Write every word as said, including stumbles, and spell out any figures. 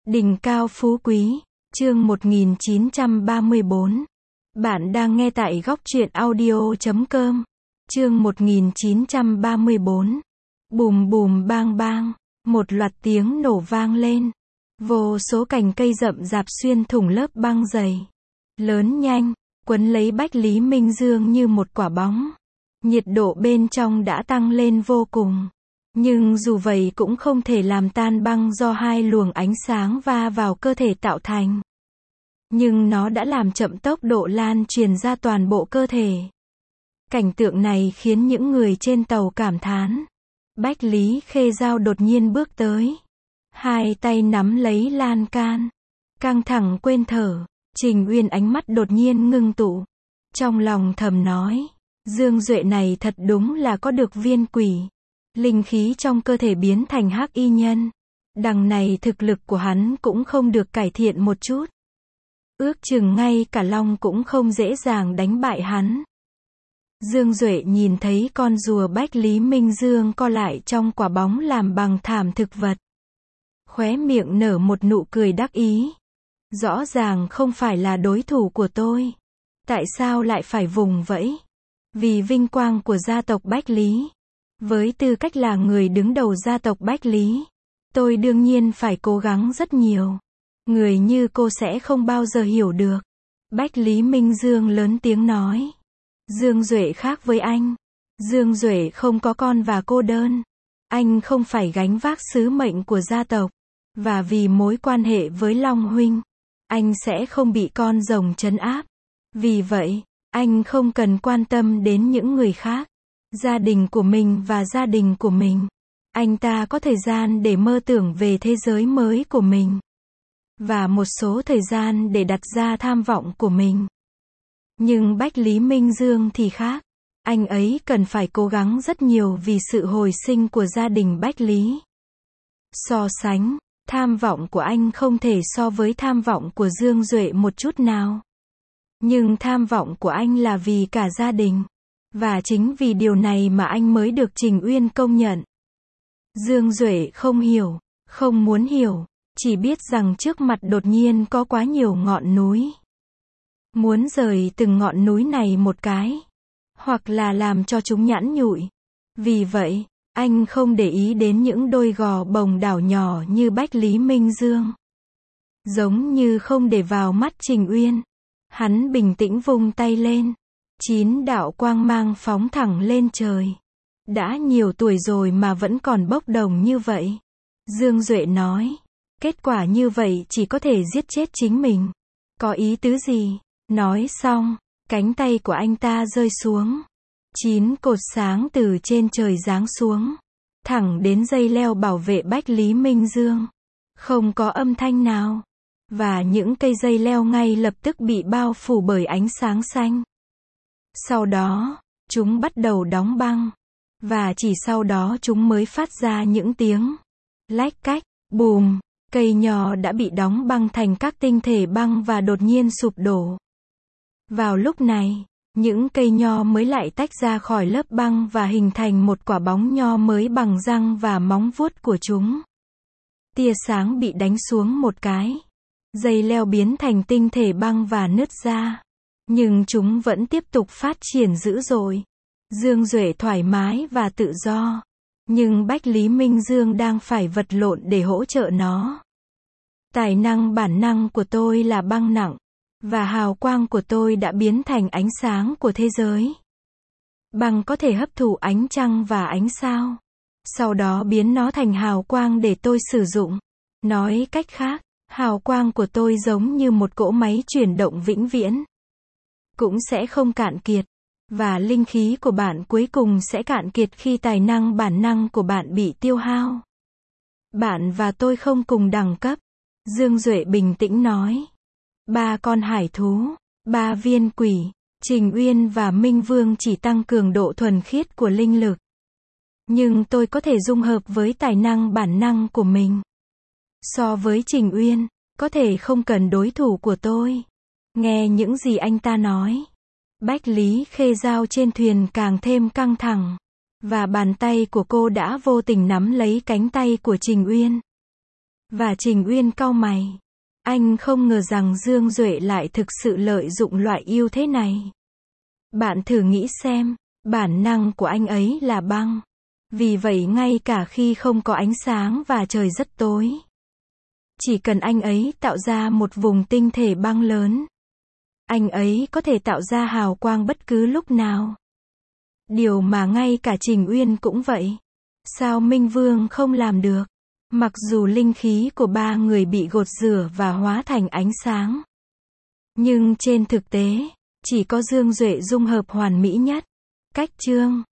Đỉnh cao phú quý, chương một nghìn chín trăm ba mươi bốn. Bạn đang nghe tại góc truyện audio chấm com. Chương một nghìn chín trăm ba mươi bốn. Bùm bùm bang bang, một loạt tiếng nổ vang lên. Vô số cành cây rậm rạp xuyên thủng lớp băng dày. Lớn nhanh, quấn lấy Bách Lý Minh Dương như một quả bóng. Nhiệt độ bên trong đã tăng lên vô cùng. Nhưng dù vậy cũng không thể làm tan băng do hai luồng ánh sáng va vào cơ thể tạo thành. Nhưng nó đã làm chậm tốc độ lan truyền ra toàn bộ cơ thể. Cảnh tượng này khiến những người trên tàu cảm thán. Bách Lý Khê Dao đột nhiên bước tới. Hai tay nắm lấy lan can. Căng thẳng quên thở. Trình Uyên ánh mắt đột nhiên ngưng tụ. Trong lòng thầm nói. Dương Duệ này thật đúng là có được viên quỷ. Linh khí trong cơ thể biến thành hắc y nhân. Đằng này thực lực của hắn cũng không được cải thiện một chút. Ước chừng ngay cả Long cũng không dễ dàng đánh bại hắn. Dương Duệ nhìn thấy con rùa Bách Lý Minh Dương co lại trong quả bóng làm bằng thảm thực vật. Khóe miệng nở một nụ cười đắc ý. Rõ ràng không phải là đối thủ của tôi. Tại sao lại phải vùng vẫy? Vì vinh quang của gia tộc Bách Lý. Với tư cách là người đứng đầu gia tộc Bách Lý, tôi đương nhiên phải cố gắng rất nhiều. Người như cô sẽ không bao giờ hiểu được. Bách Lý Minh Dương lớn tiếng nói. Dương Duệ khác với anh. Dương Duệ không có con và cô đơn. Anh không phải gánh vác sứ mệnh của gia tộc. Và vì mối quan hệ với Long Huynh, anh sẽ không bị con rồng trấn áp. Vì vậy, anh không cần quan tâm đến những người khác. Gia đình của mình và gia đình của mình. Anh ta có thời gian để mơ tưởng về thế giới mới của mình. Và một số thời gian để đặt ra tham vọng của mình. Nhưng Bách Lý Minh Dương thì khác. Anh ấy cần phải cố gắng rất nhiều vì sự hồi sinh của gia đình Bách Lý. So sánh, tham vọng của anh không thể so với tham vọng của Dương Duệ một chút nào. Nhưng tham vọng của anh là vì cả gia đình. Và chính vì điều này mà anh mới được Trình Uyên công nhận. Dương Duệ không hiểu, không muốn hiểu, chỉ biết rằng trước mặt đột nhiên có quá nhiều ngọn núi. Muốn rời từng ngọn núi này một cái, hoặc là làm cho chúng nhẵn nhụi. Vì vậy, anh không để ý đến những đôi gò bồng đảo nhỏ như Bách Lý Minh Dương. Giống như không để vào mắt Trình Uyên. Hắn bình tĩnh vung tay lên. Chín đạo quang mang phóng thẳng lên trời. Đã nhiều tuổi rồi mà vẫn còn bốc đồng như vậy. Dương Duệ nói. Kết quả như vậy chỉ có thể giết chết chính mình. Có ý tứ gì? Nói xong, cánh tay của anh ta rơi xuống. Chín cột sáng từ trên trời giáng xuống. Thẳng đến dây leo bảo vệ Bách Lý Minh Dương. Không có âm thanh nào. Và những cây dây leo ngay lập tức bị bao phủ bởi ánh sáng xanh. Sau đó, chúng bắt đầu đóng băng. Và chỉ sau đó chúng mới phát ra những tiếng lách cách, bùm. Cây nho đã bị đóng băng thành các tinh thể băng và đột nhiên sụp đổ. Vào lúc này, những cây nho mới lại tách ra khỏi lớp băng và hình thành một quả bóng nho mới bằng răng và móng vuốt của chúng. Tia sáng bị đánh xuống một cái. Dây leo biến thành tinh thể băng và nứt ra. Nhưng chúng vẫn tiếp tục phát triển dữ dội. Dương Duệ thoải mái và tự do. Nhưng Bách Lý Minh Dương đang phải vật lộn để hỗ trợ nó. Tài năng bản năng của tôi là băng nặng. Và hào quang của tôi đã biến thành ánh sáng của thế giới. Băng có thể hấp thụ ánh trăng và ánh sao. Sau đó biến nó thành hào quang để tôi sử dụng. Nói cách khác, hào quang của tôi giống như một cỗ máy chuyển động vĩnh viễn. Cũng sẽ không cạn kiệt. Và linh khí của bạn cuối cùng sẽ cạn kiệt khi tài năng bản năng của bạn bị tiêu hao. Bạn và tôi không cùng đẳng cấp. Dương Duệ bình tĩnh nói. Ba con hải thú, ba viên quỷ, Trình Uyên và Minh Vương chỉ tăng cường độ thuần khiết của linh lực. Nhưng tôi có thể dung hợp với tài năng bản năng của mình. So với Trình Uyên, có thể không cần đối thủ của tôi. Nghe những gì anh ta nói. Bách Lý Khê Dao trên thuyền càng thêm căng thẳng. Và bàn tay của cô đã vô tình nắm lấy cánh tay của Trình Uyên. Và Trình Uyên cau mày. Anh không ngờ rằng Dương Duệ lại thực sự lợi dụng loại yêu thế này. Bạn thử nghĩ xem, bản năng của anh ấy là băng. Vì vậy ngay cả khi không có ánh sáng và trời rất tối, chỉ cần anh ấy tạo ra một vùng tinh thể băng lớn, anh ấy có thể tạo ra hào quang bất cứ lúc nào. Điều mà ngay cả Trình Uyên cũng vậy. Sao Minh Vương không làm được? Mặc dù linh khí của ba người bị gột rửa và hóa thành ánh sáng, nhưng trên thực tế, chỉ có Dương Duệ dung hợp hoàn mỹ nhất. Cách chương